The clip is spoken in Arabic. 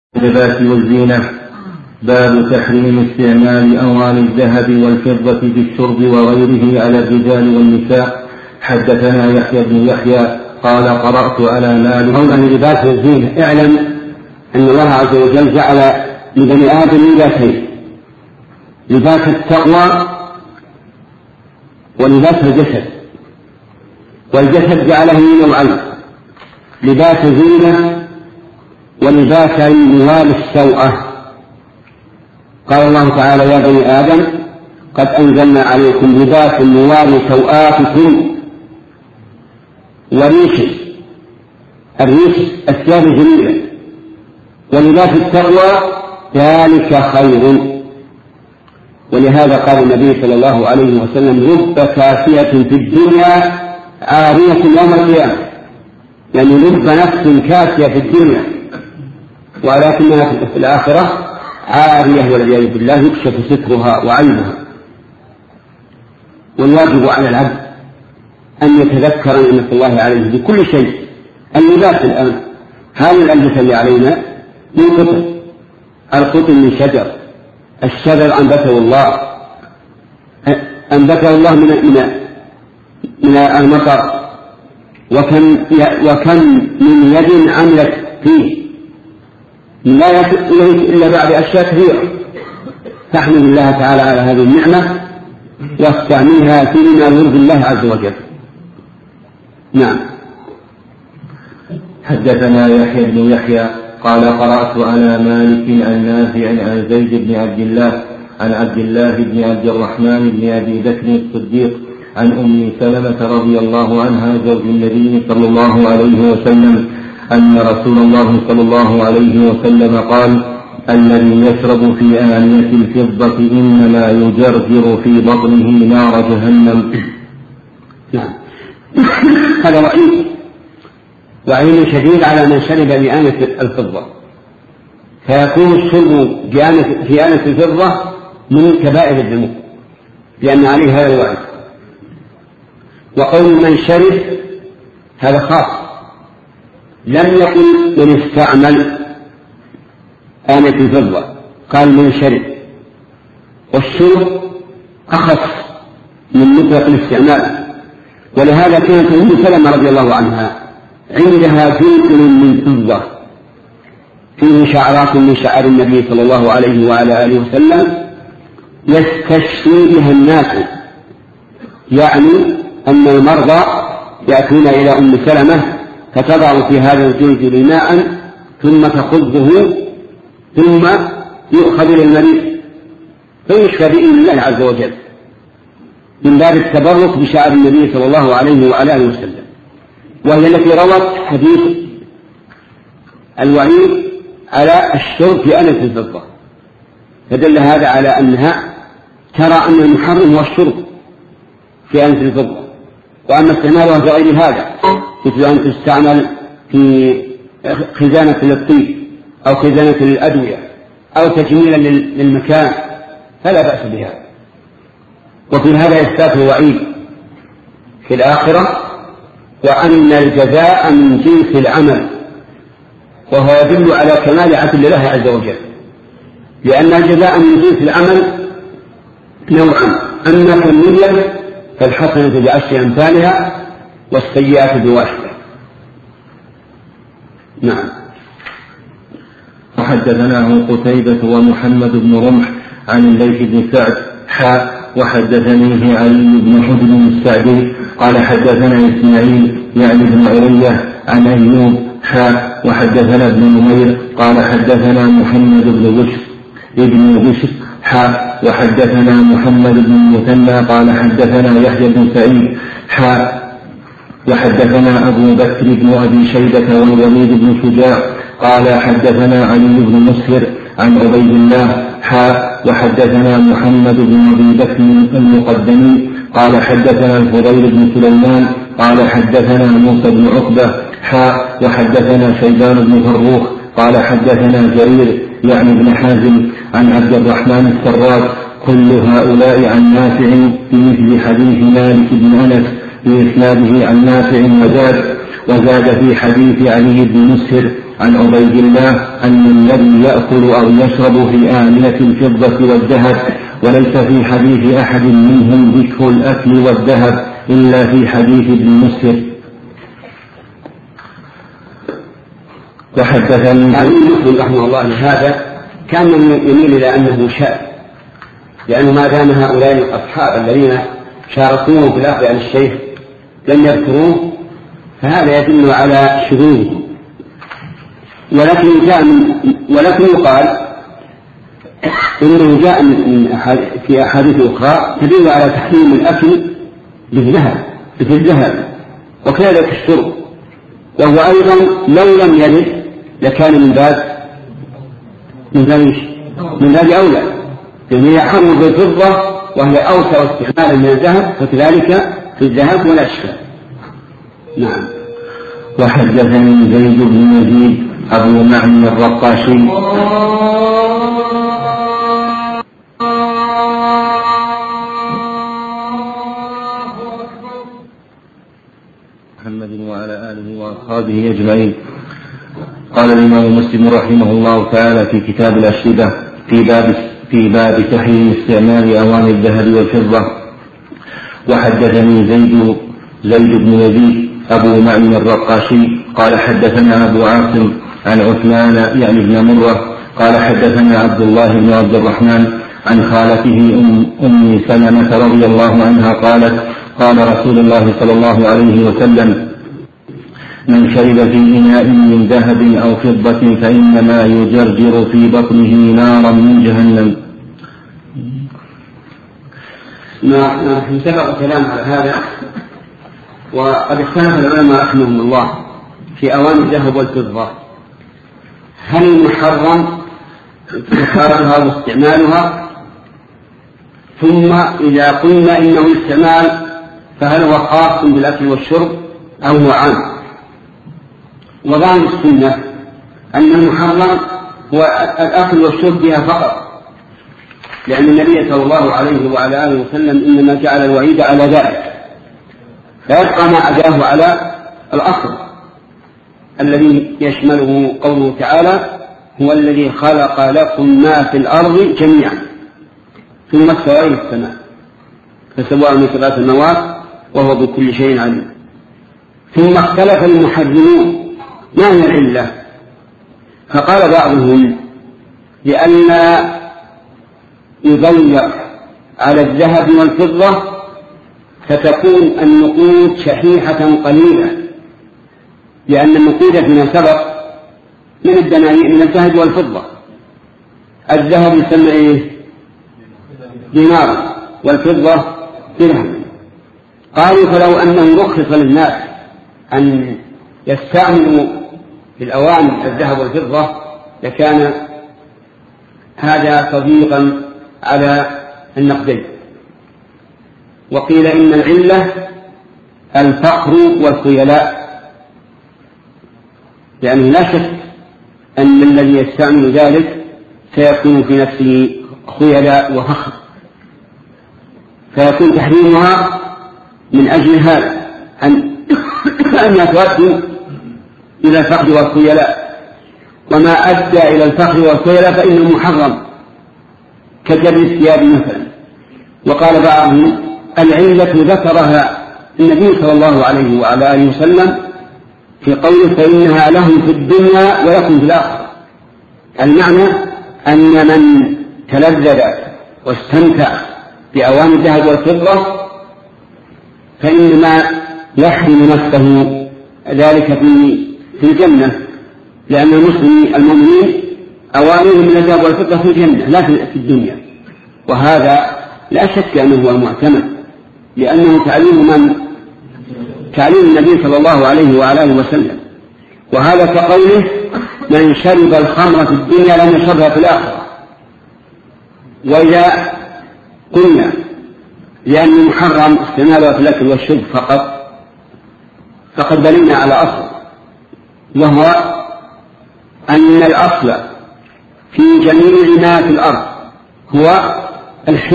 اللباس والزينة. باب تحريم استعمال أواني الذهب والفضة في الشرب وغيره على الرجال والنساء. حدثنا يحيى بن يحيى قال قرأت على مالك. قولا اللباس والزينة. اعلم أن الله عز وجل جعل لبني آدم لباسين: لباس التقوى ولباس الجسد. والجسد جعله نوعين: لباس زينة ولباس يواري السوءة. قال الله تعالى: يا بني آدم قد أنزلنا عليكم لباس يواري سوآتكم وريش. الريش الثياب الجميلة. ولباس التقوى ذلك خير. ولهذا قال النبي صلى الله عليه وسلم: رب كاسية في الدنيا عارية يوم القيامة. يعني رب نفس كاسية في الدنيا ولكنها في الآخرة عارية والعياذ بالله يكشف سترها وعيبها. والواجب على العبد أن يتذكر نعمة الله عليه بكل شيء. اللباس الآن هذه الألبسة اللي علينا من قطن، القطن من شجر، الشجر أنبته الله من المطر. وكم من يد عملت فيه لا يأتي إلا بعد أشياء كثيرة. فاحمد الله تعالى على هذه النعمة واستعملها فيما يرضي الله عز وجل. نعم. حدثنا يحيى بن يحيى قال قرأت على مالك عن نافع عن زيد بن عبد الله عن عبد الله بن عبد الرحمن بن أبي بكر الصديق عن أم سلمة رضي الله عنها زوج النبي صلى الله عليه وسلم أن رسول الله صلى الله عليه وسلم قال: الذي يشرب في آنية الفضة إنما يجرجر في بطنه نار جهنم. نعم. هذا وعين شديد على من شرب بآنية الفضة، فيكون الشرب في آنية الفضة من كبائر الذنوب لأن عليه هذا الوعيد. وقول من شرب هذا خاص، لم يقل من استعمل آنية الفضة، قال من شرب. والشرب أخص من مطلق الاستعمال. ولهذا كانت أم سلمة رضي الله عنها عندها جزء من فضة فيه شعرات من شعر النبي صلى الله عليه وعلى آله وسلم يستشفي بها الناس. يعني أن المرضى يأتون إلى أم سلمة فتضع في هذا الجلد ماء ثم تخضه ثم يؤخذ إلى المريض فيشفى بإذن الله عز وجل من باب التبرك بشعر النبي صلى الله عليه وعلى آله وسلم. وهي التي روت حديث الوعيد على الشرب في آنية الفضة، فدل هذا على أنها ترى أن المحرم هو الشرب في آنية الفضة، وأما استعمالها في غير هذا مثل أن تستعمل في خزانة للطيب أو خزانة للأدوية أو تجميلا للمكان فلا بأس بها. وفي هذا إثبات وعيد في الآخرة وأن الجزاء من جنس العمل، وهو يدل على كمال عدل الله عز وجل، لأن الجزاء من جنس العمل نوعان: أما كمية فالحسنة بعشر أمثالها والسيئات بواحدة. نعم. وحدثناه قتيبة ومحمد بن رمح عن الليث بن سعد وحدثنيه علي بن حجر السعدي قال حدثنا إسماعيل يعني بن علية عن أيوب وحدثنا ابن نمير قال حدثنا محمد بن بشر وحدثنا محمد بن المثنى قال حدثنا يحيى بن سعيد وحدثنا أبو بكر بن أبي شيبة والوليد بن شجاع قال حدثنا علي بن مسهر عن عبيد الله وحدثنا محمد بن أبي بكر المقدمي قال حدثنا الفضيل بن سليمان قال حدثنا موسى بن عقبة وحدثنا شيبان بن فروخ قال حدثنا جرير يعني بن حازم عن عبد الرحمن السراج كل هؤلاء عن نافع بمثل حديث مالك بن أنس بإسناده عن نافع وزاد في حديث علي بن مسهر عن عبيد الله أن الذي يأكل أو يشرب في آنية الفضة والذهب، وليس في حديث أحد منهم ذكر الأكل والذهب إلا في حديث ابن مسهر. وحدثني مسلم رحمه الله لهذا كان يميل إلى أنه شاذ، لأنه ما دام هؤلاء الأصحاب الذين شاركوه في الأخذ عن الشيخ لم يذكروه فهذا يدل على شذوذه. ولكن يقال إنه جاء في أحاديث أخرى تدل على تحريم الأكل بالذهب وكذلك الشرب، وهو أيضا لو لم يرد لكان من باب أولى، لأنه يحرم بالفضة وهي أوسع استعمالا من الذهب، فكذلك في الذهب ولا إشكال. نعم. وحدثني زيد بن يزيد أبو معن الرقاشي محمد وعلى آله وأصحابه أجمعين. قال الإمام مسلم رحمه الله تعالى في كتاب الأشربة في باب تحريم استعمال أواني الذهب والفضة. وحدثني زيد بن يزيد أبو معن الرقاشي قال حدثنا أبو عاصم عن عثمان يعني بن مرة قال حدثنا عبد الله بن عبد الرحمن عن خالته أم سلمة رضي الله عنها قالت قال رسول الله صلى الله عليه وسلم: من شرب في إناء من ذهب أو فضة فإنما يجرجر في بطنه نارا من جهنم. نحن سبق كلام على هذا، وقد اختلف العلماء رحمهم الله في أواني الذهب والفضة، هل المحرم إدخالها واستعمالها؟ ثم إذا قلنا إنه استعمال فهل هو خاص بالأكل والشرب أو هو عام؟ وظاهر السنة أن المحرم هو الأكل والشرب بها فقط، لأن النبي صلى الله عليه وعلى آله وسلم إنما جعل الوعيد على ذلك، لا يبقى ما أداه على الأصل الذي يشمله قوله تعالى: هو الذي خلق لكم ما في الأرض جميعا ثم استوى إلى السماء فسواها من 3 سماوات وهو بكل شيء عليم. ثم اختلف المحرمون ما هي العلة، فقال بعضهم: لئلا يضيق على الذهب والفضة فتكون النقود شحيحة قليلة، لأن النقود فيما سبق من الدنانير من الذهب والفضة. الذهب يسمى دينار والفضة درهم. قالوا: فلو أنه رخص للناس أن يستعملوا في الأواني الذهب والفضة لكان هذا تضييقا على النقدين. وقيل إن العلة الفقر والخيلاء، لأنه لا شك أن الذي يستعمل ذلك سيكون في نفسه خيلاء وفخر، فيكون تحريمها من أجل هذا أنها تؤدي إلى الفقر والخيلاء، وما أدى إلى الفقر والخيلاء فإنه محرم كجر الثياب مثلا. وقال بعضهم: العلة ذكرها النبي صلى الله عليه وعلى آله وسلم في قوله: فإنها لهم في الدنيا ولكم في الآخرة. المعنى أن من تلذذ واستمتع بأواني الذهب والفضة فإنما يحرم نفسه ذلك في الجنة، لأن المؤمنين أوانيهم من الذهب والفضة في الجنة لا في الدنيا. وهذا لا شك أنه هو المعتمد، لأنه تعليم النبي صلى الله عليه وعلى آله وسلم. وهذا كقوله: من شرب الخمر في الدنيا لم يشربها في الآخرة. وإذا قلنا لأن محرم استعمالها في الأكل والشرب فقط فقد بنينا على أصل، وهو أن الأصل في جميع ما في الأرض هو الحل